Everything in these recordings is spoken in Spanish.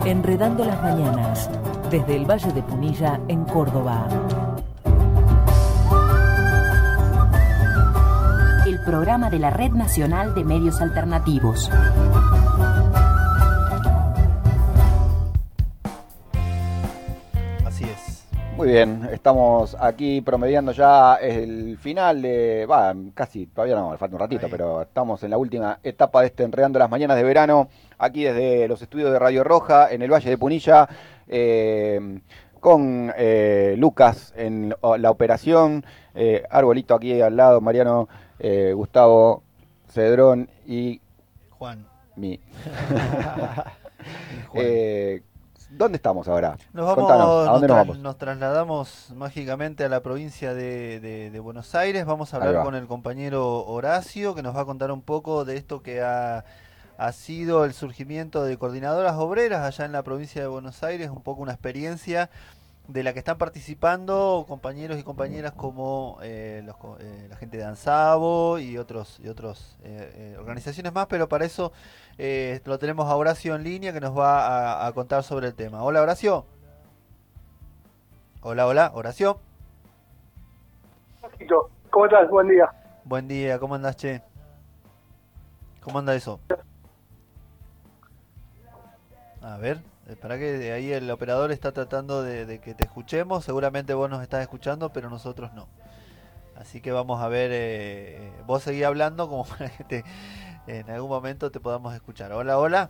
Enredando las mañanas, desde el Valle de Punilla, en Córdoba. El programa de la Red Nacional de Medios Alternativos. Así es. Muy bien, estamos aquí promediando ya el final de... casi, todavía no, falta un ratito, pero estamos en la última etapa de este Enredando las Mañanas de verano, aquí desde los estudios de Radio Roja, en el Valle de Punilla, con Lucas en la operación, Arbolito aquí al lado, Mariano, Gustavo, Cedrón y... Juan. Mi. ¿Dónde estamos ahora? Contanos, ¿a dónde nos vamos? Nos trasladamos mágicamente a la provincia de Buenos Aires. Vamos a hablar con el compañero Horacio, que nos va a contar un poco de esto que ha sido el surgimiento de coordinadoras obreras allá en la provincia de Buenos Aires, un poco una experiencia de la que están participando compañeros y compañeras como la gente de ANSABO y otros organizaciones más, pero para eso lo tenemos a Horacio en línea, que nos va a contar sobre el tema. Hola, Horacio. Hola, Horacio. ¿Cómo estás? Buen día. Buen día, ¿cómo andás, che? ¿Cómo anda eso? A ver, para que ahí el operador está tratando de que te escuchemos. Seguramente vos nos estás escuchando, pero nosotros no. Así que vamos a ver, vos seguí hablando como para que en algún momento te podamos escuchar. Hola. Hola,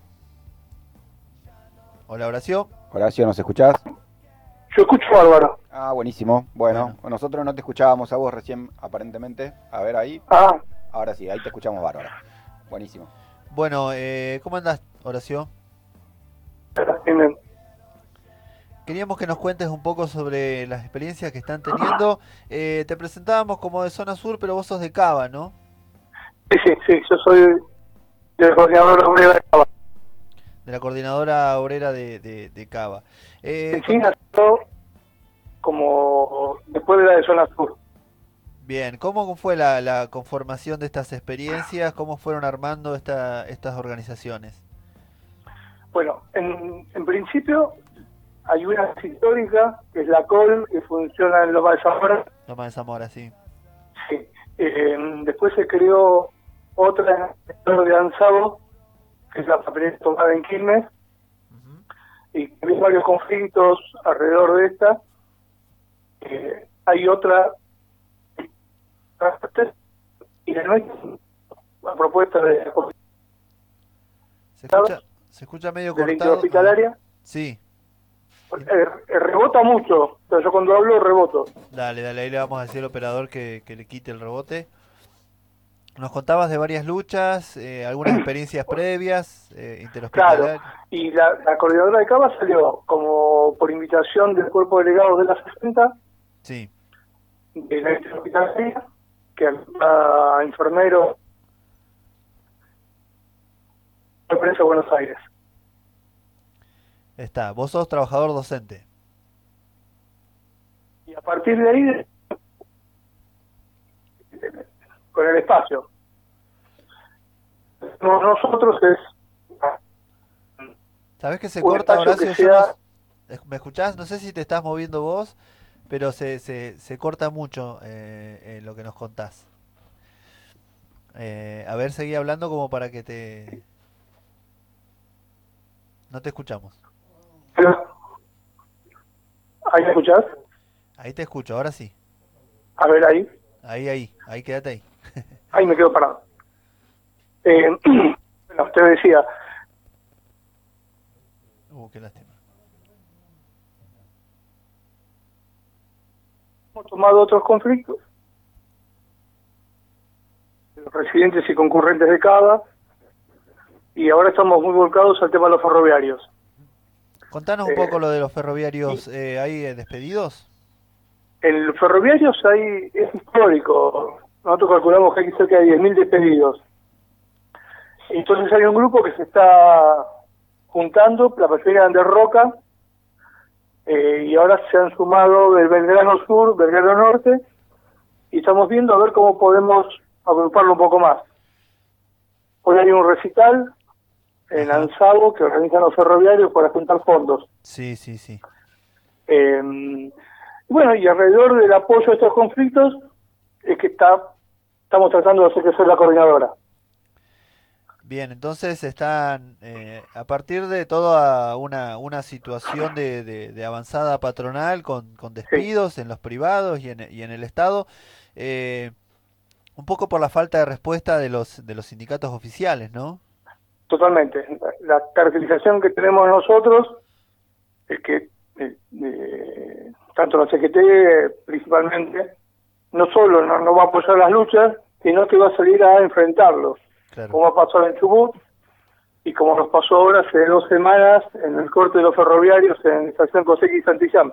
Horacio. Horacio, ¿nos escuchás? Yo escucho bárbaro. Ah, buenísimo. Bueno, nosotros no te escuchábamos a vos recién, aparentemente. A ver ahí. Ahora sí, ahí te escuchamos bárbaro. Buenísimo. Bueno, ¿cómo andás, Horacio? Bien. Queríamos que nos cuentes un poco sobre las experiencias que están teniendo. Te presentábamos como de zona sur, pero vos sos de Cava, ¿no? Sí, yo soy de la coordinadora obrera de Cava. De la coordinadora obrera de Cava. Sí, nació como después de la de zona sur. Bien, ¿cómo fue la conformación de estas experiencias? ¿Cómo fueron armando estas organizaciones? Bueno, en principio hay una histórica, que es la COL, que funciona en Loma de Zamora. Loma de Zamora, sí. Sí. Después se creó otra de ANSABO, que es la papelera tomada en Quilmes, y hay varios conflictos alrededor de esta. Hay otra, y de nuevo, la propuesta de se escucha medio de cortado. la hospitalaria. Sí. Rebota mucho, pero yo cuando hablo reboto. Dale, ahí le vamos a decir al operador que le quite el rebote. Nos contabas de varias luchas, algunas experiencias previas, interhospitalarias. Claro, y la coordinadora de Cava salió como por invitación del cuerpo de delegados de la 60, sí, de la interhospitalaria, que a enfermero de prensa de Buenos Aires. Está, vos sos trabajador docente. Y a partir de ahí, con el espacio. Nosotros es... ¿Sabés que se corta, Horacio? ¿Me escuchás? No sé si te estás moviendo vos, pero se corta mucho lo que nos contás. A ver, seguí hablando como para que te... No te escuchamos. ¿Ahí me escuchás? Ahí te escucho, ahora sí. A ver, ahí. Ahí, quédate ahí. Ahí me quedo parado. Bueno, usted decía... Qué lástima. Hemos tomado otros conflictos, los residentes y concurrentes de Cava, y ahora estamos muy volcados al tema de los ferroviarios. Contanos un poco lo de los ferroviarios. ¿Hay despedidos? El ferroviarios es histórico. Nosotros calculamos que hay cerca de 10.000 despedidos. Entonces hay un grupo que se está juntando, la mayoría de Roca, y ahora se han sumado del Belgrano Sur, Belgrano Norte, y estamos viendo a ver cómo podemos agruparlo un poco más. Hoy hay un recital en ANSABO, que organizan los ferroviarios para juntar fondos. Sí, sí, sí. Bueno, y alrededor del apoyo a estos conflictos es que estamos tratando de hacer crecer la coordinadora. Bien, entonces están, a partir de toda una situación de avanzada patronal con despidos Sí. en los privados y en el Estado, un poco por la falta de respuesta de los sindicatos oficiales, ¿no? Totalmente. La caracterización que tenemos nosotros es que tanto la CGT principalmente no solo no va a apoyar las luchas, sino que va a salir a enfrentarlos. Claro. Como ha pasado en Chubut y como nos pasó ahora hace 2 semanas en el corte de los ferroviarios en Estación Cosequi y Santillán.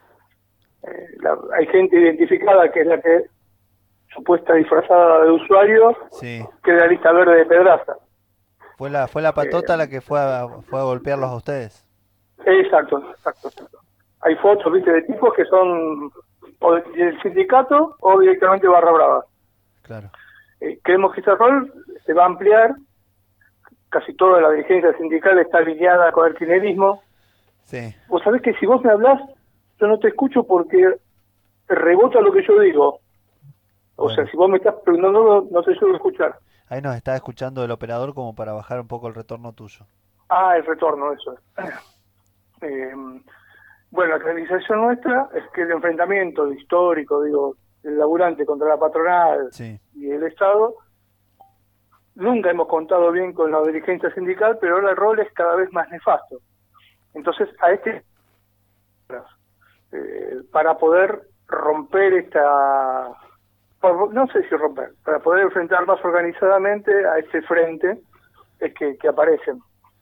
Hay gente identificada que es la que supuesta disfrazada de usuario, Sí. que es la lista verde de Pedraza. Fue la patota la que fue a golpearlos a ustedes. Exacto. Hay fotos, viste, de tipos que son o del sindicato o directamente barra brava. Claro. Creemos que ese rol se va a ampliar. Casi toda la dirigencia sindical está alineada con el kirchnerismo. Sí. Vos sabés que si vos me hablás, yo no te escucho porque rebota lo que yo digo. O Bueno. sea, si vos me estás preguntando, no te suelo escuchar. Ahí nos está escuchando el operador como para bajar un poco el retorno tuyo. Ah, el retorno, eso es. Bueno, la realización nuestra es que el enfrentamiento histórico, digo, del laburante contra la patronal Sí. y el Estado, nunca hemos contado bien con la dirigencia sindical, pero ahora el rol es cada vez más nefasto. Entonces, para poder romper no sé si romper, para poder enfrentar más organizadamente a este frente, es que aparecen.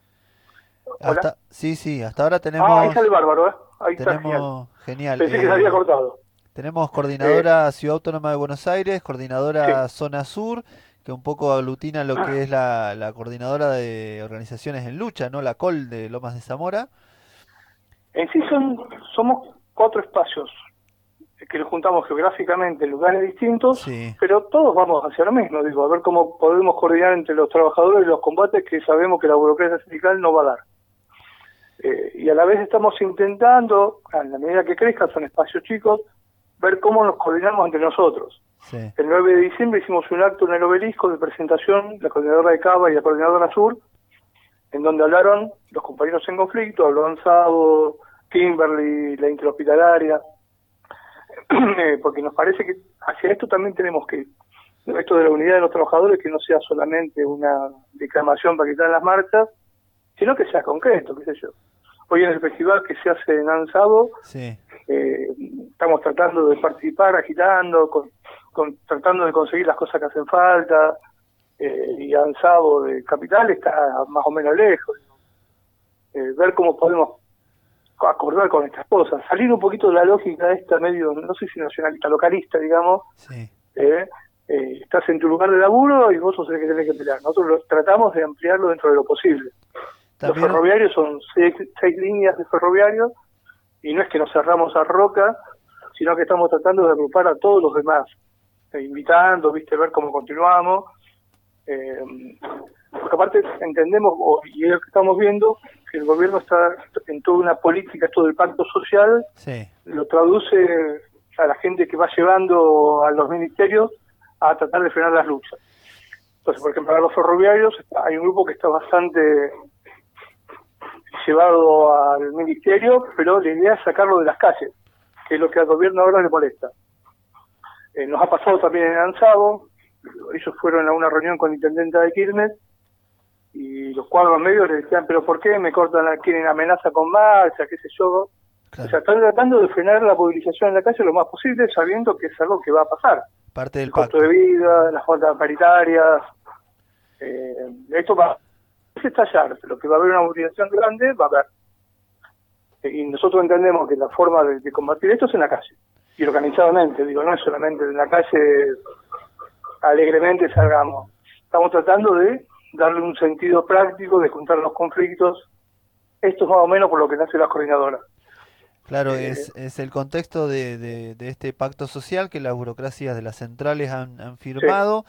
Sí, hasta ahora tenemos... ahí sale bárbaro, ¿eh? Ahí está, genial. Pensé que se había cortado. Tenemos coordinadora Ciudad Autónoma de Buenos Aires, coordinadora Zona Sur, que un poco aglutina lo que es la coordinadora de organizaciones en lucha, ¿no? La COL de Lomas de Zamora. En sí somos 4 espacios que nos juntamos geográficamente en lugares distintos, Sí. pero todos vamos hacia lo mismo, digo, a ver cómo podemos coordinar entre los trabajadores los combates que sabemos que la burocracia sindical no va a dar. Y a la vez estamos intentando, a la medida que crezcan, son espacios chicos, ver cómo nos coordinamos entre nosotros. Sí. El 9 de diciembre hicimos un acto en el Obelisco de presentación, la coordinadora de Cava y la coordinadora Sur, en donde hablaron los compañeros en conflicto, habló Ansado, Kimberly, la interhospitalaria, porque nos parece que hacia esto también tenemos que ir. Esto de la unidad de los trabajadores, que no sea solamente una declamación para quitar las marchas, sino que sea concreto, qué sé yo. Hoy en el festival que se hace en Ansado, Sí. Estamos tratando de participar, agitando, tratando de conseguir las cosas que hacen falta, y Ansado de Capital está más o menos lejos. Ver cómo podemos acordar con estas cosas, salir un poquito de la lógica esta medio, no sé si nacionalista, localista, digamos. Sí. Estás en tu lugar de laburo y vos sos el que tenés que pelear. Nosotros tratamos de ampliarlo dentro de lo posible. También... Los ferroviarios son 6 líneas de ferroviarios, y no es que nos cerramos a Roca, sino que estamos tratando de agrupar a todos los demás, invitando, ver cómo continuamos, porque aparte entendemos, y es lo que estamos viendo, que el gobierno está en toda una política, esto del pacto social, Sí. lo traduce a la gente que va llevando a los ministerios a tratar de frenar las luchas. Entonces, por ejemplo, para los ferroviarios hay un grupo que está bastante llevado al ministerio, pero la idea es sacarlo de las calles, que es lo que al gobierno ahora le molesta. Nos ha pasado también en Ansado, ellos fueron a una reunión con la intendenta de Quilmes, y los cuadros medios le decían, pero ¿por qué me cortan, quieren amenaza con marcha, qué sé yo? Claro. O sea, están tratando de frenar la movilización en la calle lo más posible, sabiendo que es algo que va a pasar. Parte del El costo pacto. de vida, las faltas paritarias, esto va a estallar, lo que va a haber una movilización grande, va a haber. Y nosotros entendemos que la forma de combatir esto es en la calle, y organizadamente, digo, no es solamente en la calle alegremente salgamos. Estamos tratando de darle un sentido práctico, de juntar los conflictos. Esto es más o menos por lo que nace la coordinadora. Claro, es el contexto de este pacto social que las burocracias de las centrales han firmado,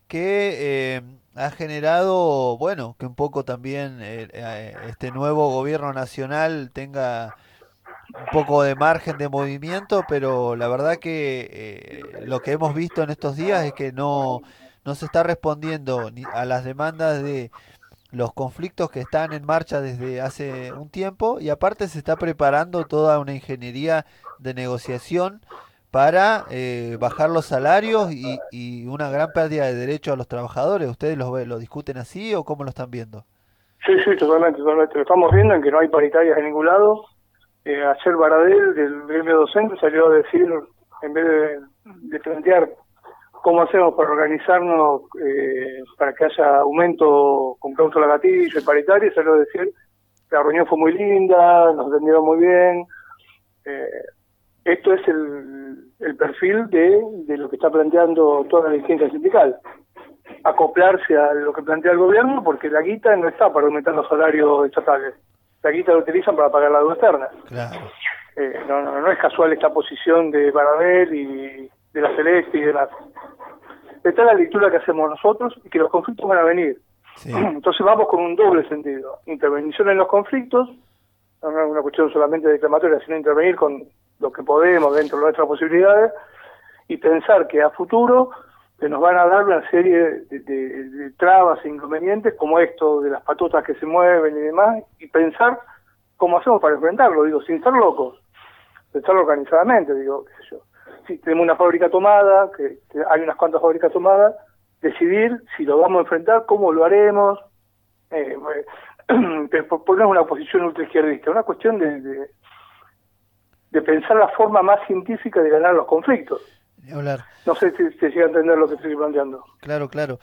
que ha generado, bueno, que un poco también este nuevo gobierno nacional tenga un poco de margen de movimiento, pero la verdad que lo que hemos visto en estos días es que no se está respondiendo ni a las demandas de los conflictos que están en marcha desde hace un tiempo, y aparte se está preparando toda una ingeniería de negociación para bajar los salarios y una gran pérdida de derechos a los trabajadores. ¿Ustedes lo discuten así o cómo lo están viendo? Sí, sí, totalmente, totalmente. Lo estamos viendo en que no hay paritarias en ningún lado. Ayer Baradel, del gremio docente, salió a decir, en vez de plantear cómo hacemos para organizarnos para que haya aumento con cláusula gatillo y paritaria, salió a decir, la reunión fue muy linda, nos atendieron muy bien. Esto es el perfil de lo que está planteando toda la dirigencia sindical. Acoplarse a lo que plantea el gobierno, porque la guita no está para aumentar los salarios estatales. La guita la utilizan para pagar la deuda externa. Claro. No es casual esta posición de Baradel y de la Celeste y de la... Esta es la lectura que hacemos nosotros y que los conflictos van a venir. Sí. Entonces vamos con un doble sentido. Intervención en los conflictos, no es una cuestión solamente declamatoria, sino intervenir con lo que podemos dentro de nuestras posibilidades y pensar que a futuro que nos van a dar una serie de trabas e inconvenientes como esto de las patotas que se mueven y demás, y pensar cómo hacemos para enfrentarlo, digo, sin ser locos, pensarlo organizadamente, digo, qué sé yo. Si tenemos una fábrica tomada, que hay unas cuantas fábricas tomadas, decidir si lo vamos a enfrentar, cómo lo haremos, por no es una posición ultraizquierdista, es una cuestión de pensar la forma más científica de ganar los conflictos. Hablar. No sé si se llega a entender lo que estoy planteando. Claro, claro.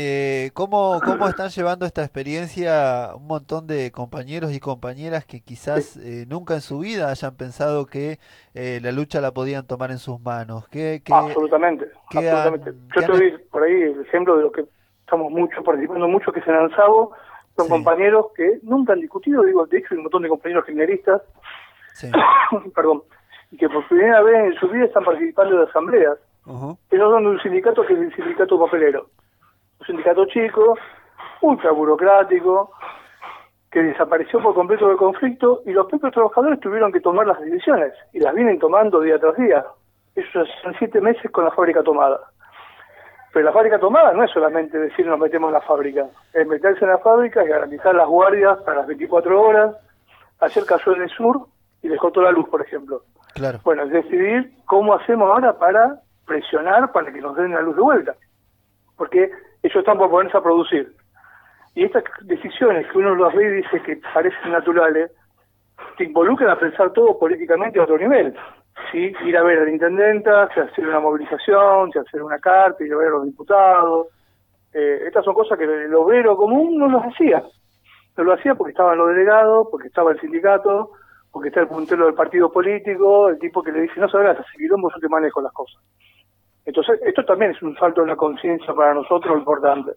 ¿Cómo están llevando esta experiencia un montón de compañeros y compañeras que quizás nunca en su vida hayan pensado que la lucha la podían tomar en sus manos? Absolutamente. Absolutamente. Yo te doy por ahí el ejemplo de lo que estamos participando mucho, que es en Ansabo. Son compañeros que nunca han discutido, digo, de hecho hay un montón de compañeros kirchneristas, perdón, y que por primera vez en su vida están participando de asambleas. Ellos son de un sindicato que es el sindicato papelero. Un sindicato chico, ultra burocrático, que desapareció por completo del conflicto, y los propios trabajadores tuvieron que tomar las decisiones, y las vienen tomando día tras día. Eso son 7 meses con la fábrica tomada. Pero la fábrica tomada no es solamente decir nos metemos en la fábrica, es meterse en la fábrica y garantizar las guardias para las 24 horas. Ayer cayó en el sur y dejó toda la luz, por ejemplo. Claro. Bueno, es decidir cómo hacemos ahora para presionar para que nos den la luz de vuelta. Porque ellos están por ponerse a producir. Y estas decisiones que uno los ve y dice que parecen naturales, te involucran a pensar todo políticamente a otro nivel. ¿Sí? Ir a ver a la intendenta, si hacer una movilización, si hacer una carta, ir a ver a los diputados. Estas son cosas que el obrero común no los hacía. No lo hacía porque estaban los delegados, porque estaba el sindicato, porque está el puntero del partido político, el tipo que le dice, no sabrás, hace quilombo, yo te manejo las cosas. Entonces, esto también es un salto en la conciencia para nosotros importante.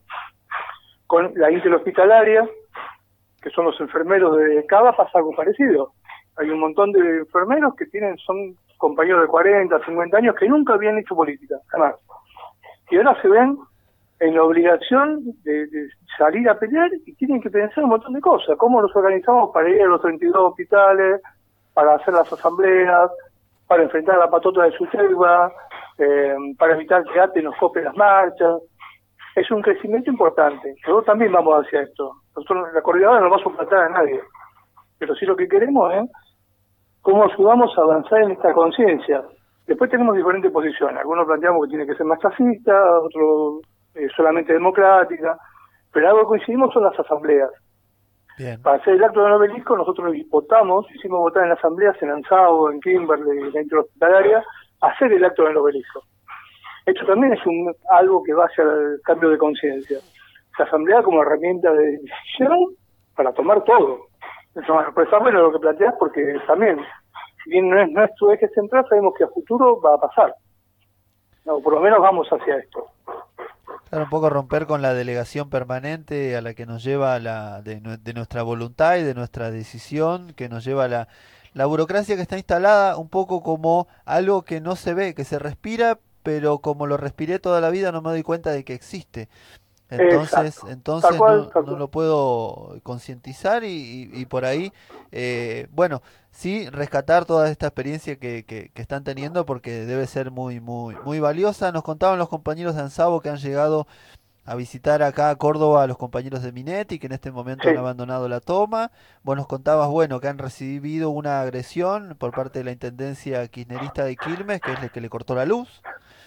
Con la interhospitalaria, que son los enfermeros de Cava, pasa algo parecido. Hay un montón de enfermeros que son compañeros de 40, 50 años que nunca habían hecho política, jamás. Y ahora se ven en la obligación de salir a pelear y tienen que pensar un montón de cosas. ¿Cómo nos organizamos para ir a los 32 hospitales, para hacer las asambleas, para enfrentar a la patota de Sutelva, para evitar que ATE nos copie las marchas? Es un crecimiento importante. Nosotros también vamos hacia esto. Nosotros, la coordinadora, no vamos a suplantar a nadie. Pero sí lo que queremos es cómo ayudamos a avanzar en esta conciencia. Después tenemos diferentes posiciones. Algunos planteamos que tiene que ser más clasista, otros solamente democrática. Pero algo que coincidimos son las asambleas. Bien. Para hacer el acto del obelisco, nosotros votamos, hicimos votar en asambleas en Ansao, en Kimberley, en la interhospitalaria, hacer el acto del obelisco. Esto también es algo que va hacia el cambio de conciencia. La asamblea como herramienta de decisión para tomar todo. Pues está bueno lo que planteas, porque también, si bien no es tu eje central, sabemos que a futuro va a pasar. No, por lo menos vamos hacia esto. Claro, un poco romper con la delegación permanente a la que nos lleva de nuestra voluntad y de nuestra decisión, que nos lleva la burocracia que está instalada un poco como algo que no se ve, que se respira, pero como lo respiré toda la vida no me doy cuenta de que existe. Entonces no lo puedo concientizar y por ahí, bueno, sí rescatar toda esta experiencia que están teniendo porque debe ser muy valiosa. Nos contaban los compañeros de ANSABO que han llegado a visitar acá a Córdoba a los compañeros de Minetti, que en este momento han abandonado la toma. Vos nos contabas, bueno, que han recibido una agresión por parte de la Intendencia Kirchnerista de Quilmes, que es el que le cortó la luz.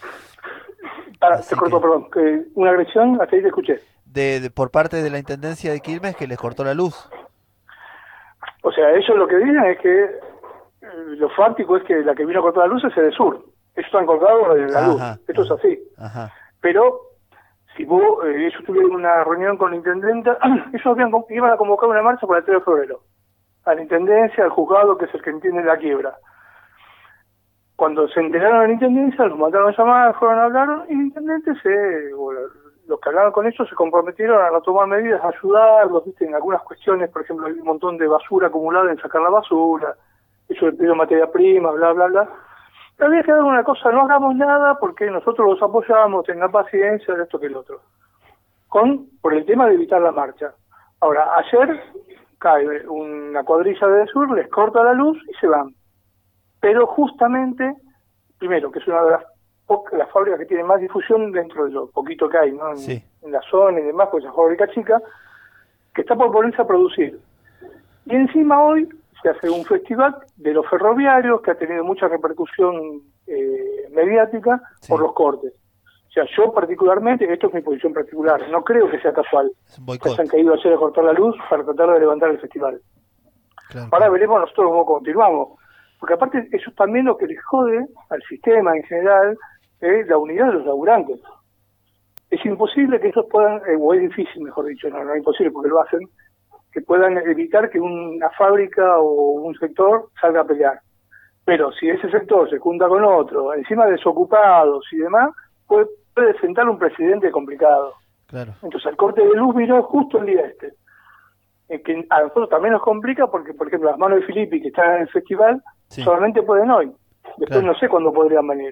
Te cortó, perdón. ¿Una agresión? Hasta ahí te escuché. Por parte de la Intendencia de Quilmes, que les cortó la luz. O sea, ellos lo que dicen es que lo fáctico es que la que vino a cortar la luz es el sur. Ellos están cortados de la luz. Esto es así. Pero si ellos tuvieron una reunión con la intendenta, ellos iban a convocar una marcha para el 3 de febrero. A la intendencia, al juzgado, que es el que entiende la quiebra. Cuando se enteraron de la intendencia, los mandaron a llamar, fueron a hablar, y el intendente los que hablaron con ellos se comprometieron a no tomar medidas, a ayudarlos, ¿viste? En algunas cuestiones, por ejemplo, hay un montón de basura acumulada en sacar la basura, ellos le pidieron materia prima, bla, bla, bla. Pero había quedado una cosa, no hagamos nada porque nosotros los apoyamos, tengan paciencia, de esto que el otro. Por el tema de evitar la marcha. Ahora, ayer cae una cuadrilla de sur, les corta la luz y se van. Pero justamente, primero, que es una de las fábricas que tiene más difusión dentro de lo poquito que hay, ¿no? En la zona y demás, pues es una fábrica chica, que está por ponerse a producir. Y encima hoy se hace un festival de los ferroviarios que ha tenido mucha repercusión mediática por los cortes. O sea, yo particularmente, esto es mi posición particular, no creo que sea casual que se han caído ayer a cortar la luz para tratar de levantar el festival. Claro. Ahora veremos nosotros cómo continuamos. Porque aparte eso también lo que les jode al sistema en general es la unidad de los laburantes. Es imposible que ellos puedan, o es difícil mejor dicho, no es imposible porque lo hacen, que puedan evitar que una fábrica o un sector salga a pelear. Pero si ese sector se junta con otro, encima desocupados y demás, puede sentar un precedente complicado. Claro. Entonces el corte de luz vino justo el día que a nosotros también nos complica porque, por ejemplo, las manos de Filippi que están en el festival solamente pueden hoy. Después no sé cuándo podrían venir.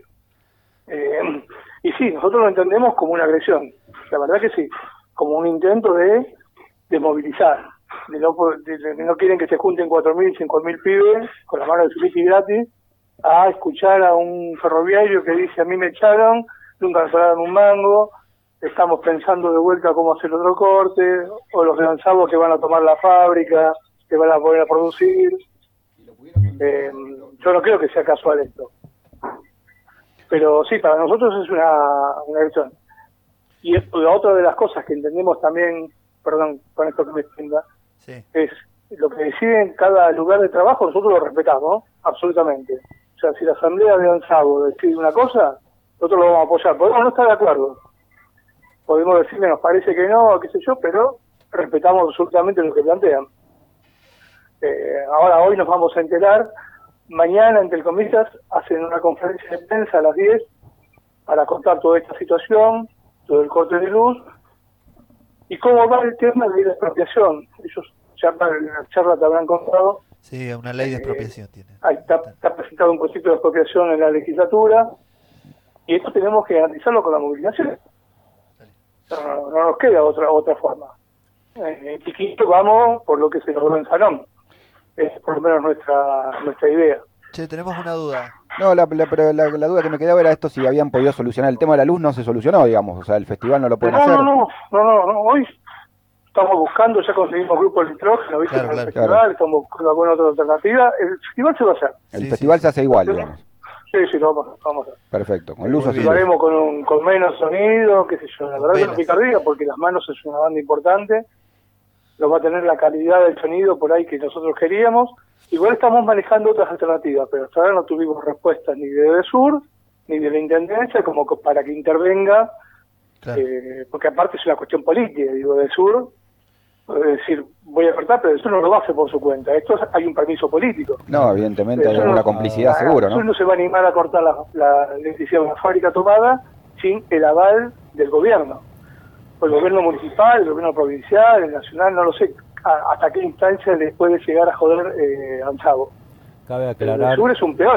Y sí, nosotros lo entendemos como una agresión. La verdad que sí. Como un intento de movilizar. No quieren que se junten 4.000, 5.000 pibes con las manos de Filippi gratis a escuchar a un ferroviario que dice: a mí me echaron, nunca me pagaron un mango, estamos pensando de vuelta cómo hacer otro corte, o los de ANSABO que van a tomar la fábrica, que van a poder a producir. Yo no creo que sea casual esto. Pero sí, para nosotros es una agresión. Y la otra de las cosas que entendemos también, perdón, con esto que me extienda, es lo que deciden cada lugar de trabajo, nosotros lo respetamos, absolutamente. O sea, si la asamblea de ANSABO decide una cosa, nosotros lo vamos a apoyar. Podemos no estar de acuerdo. Podemos decir que nos parece que no, qué sé yo, pero respetamos absolutamente lo que plantean. Ahora, hoy nos vamos a enterar, mañana, entre comillas, hacen una conferencia de prensa a las 10 para contar toda esta situación, todo el corte de luz, y cómo va el tema de la expropiación. Ellos ya en la charla te habrán contado. Sí, una ley de expropiación tiene. Ahí está presentado un proyecto de expropiación en la legislatura, y esto tenemos que analizarlo con la movilización. No nos queda otra forma. Chiquito vamos por lo que se logró en Salón. Es por lo menos nuestra idea. Che, tenemos una duda. No, pero la duda que me quedaba era esto: si habían podido solucionar el tema de la luz. No se solucionó, digamos, o sea, el festival no lo pueden hacer. No, hoy estamos buscando, ya conseguimos grupo de nitrógeno, ¿viste? Claro, el festival, estamos buscando alguna otra alternativa. El festival se va a hacer. El festival se hace igual, digamos. Sí, lo vamos a hacer. Perfecto, con luz o sin luz. Lo haremos con menos sonido, qué sé yo. La verdad que no picardía, porque Las Manos es una banda importante. No va a tener la calidad del sonido por ahí que nosotros queríamos. Igual estamos manejando otras alternativas, pero hasta ahora no tuvimos respuestas ni de Sur, ni de la Intendencia, como para que intervenga, claro. Porque aparte es una cuestión política, digo, de Sur, es decir, voy a cortar, pero eso no lo va a hacer por su cuenta. Esto hay un permiso político. No, evidentemente hay alguna complicidad seguro, ¿no? Sur no se va a animar a cortar la electricidad de una fábrica tomada sin el aval del gobierno. El gobierno municipal, el gobierno provincial, el nacional, no lo sé hasta qué instancia les puede llegar a joder ANSABO. Cabe aclarar, el Sur es un peón.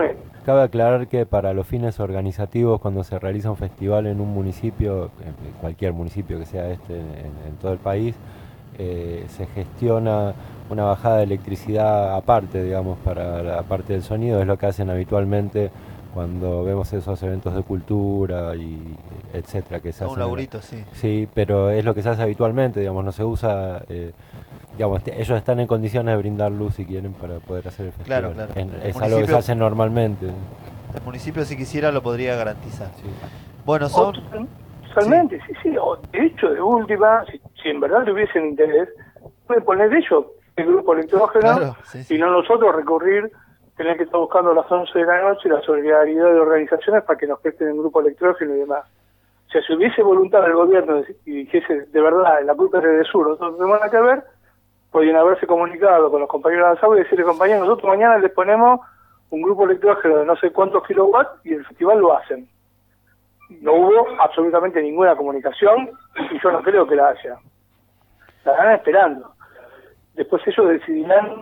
cabe aclarar que para los fines organizativos, cuando se realiza un festival en un municipio, en cualquier municipio que sea en todo el país, se gestiona una bajada de electricidad aparte, digamos, para la parte del sonido. Es lo que hacen habitualmente cuando vemos esos eventos de cultura y etcétera que se hacen. Un laburito, sí. Sí, pero es lo que se hace habitualmente, digamos, no se usa, digamos, ellos están en condiciones de brindar luz si quieren para poder hacer el festival. Claro. Es algo que se hace normalmente. El municipio, si quisiera, lo podría garantizar. Sí. Bueno, son... Totalmente, sí. O, de hecho, de última, si en verdad tuviesen interés, pueden poner ellos el grupo electrógeno, claro, sí. Y no nosotros recurrir, tener que estar buscando a las 11 de la noche la solidaridad de organizaciones para que nos presten el grupo electrógeno y demás. O sea, si hubiese voluntad del gobierno y dijese de verdad, la culpa es de Sur, nosotros tenemos nada que ver, podrían haberse comunicado con los compañeros de Avanzado y decirle, compañeros, nosotros mañana les ponemos un grupo electrógeno de no sé cuántos kilowatts y el festival lo hacen. No hubo absolutamente ninguna comunicación y yo no creo que la haya. La están esperando. Después ellos decidirán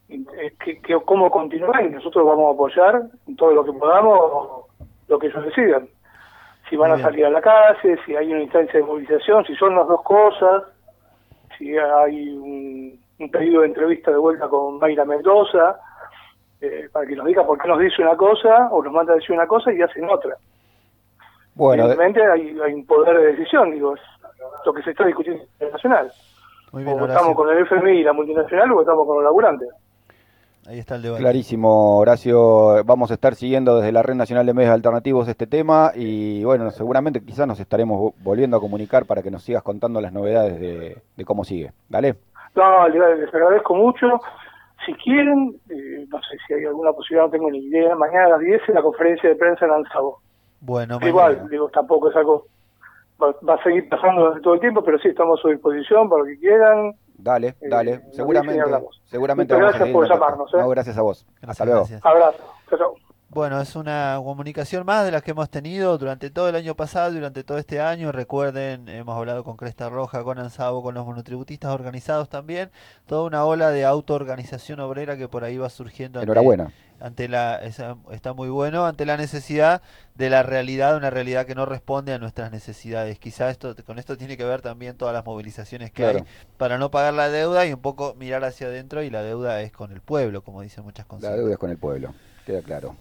cómo continuar y nosotros vamos a apoyar en todo lo que podamos lo que ellos decidan. Si van a salir a la calle, si hay una instancia de movilización, si son las dos cosas, si hay un pedido de entrevista de vuelta con Mayra Mendoza, para que nos diga por qué nos dice una cosa o nos manda a decir una cosa y hacen otra. Bueno, evidentemente hay un poder de decisión, digo, es lo que se está discutiendo internacional. Muy bien, o estamos con el FMI y la multinacional o estamos con los laburantes. Ahí está el debate. Clarísimo, Horacio. Vamos a estar siguiendo desde la Red Nacional de Medios Alternativos este tema y bueno, seguramente quizás nos estaremos volviendo a comunicar para que nos sigas contando las novedades de cómo sigue. ¿Dale? No, les agradezco mucho. Si quieren, no sé si hay alguna posibilidad, no tengo ni idea, mañana a las 10 en la conferencia de prensa en Lanzabo. Bueno, igual, digo, tampoco es algo, va a seguir pasando durante todo el tiempo, pero sí, estamos a su disposición para lo que quieran. Dale, seguramente vamos gracias por llamarnos. No, gracias a vos. Hasta luego. Gracias. Abrazo. Chao. Bueno, es una comunicación más de las que hemos tenido durante todo el año pasado, durante todo este año. Recuerden, hemos hablado con Cresta Roja, con ANSABO, con los monotributistas organizados también. Toda una ola de autoorganización obrera que por ahí va surgiendo. Enhorabuena. Está muy bueno, ante la necesidad de la realidad, una realidad que no responde a nuestras necesidades. Quizá con esto tiene que ver también todas las movilizaciones que hay para no pagar la deuda y un poco mirar hacia adentro, y la deuda es con el pueblo, como dicen muchas cosas. La deuda es con el pueblo, queda claro.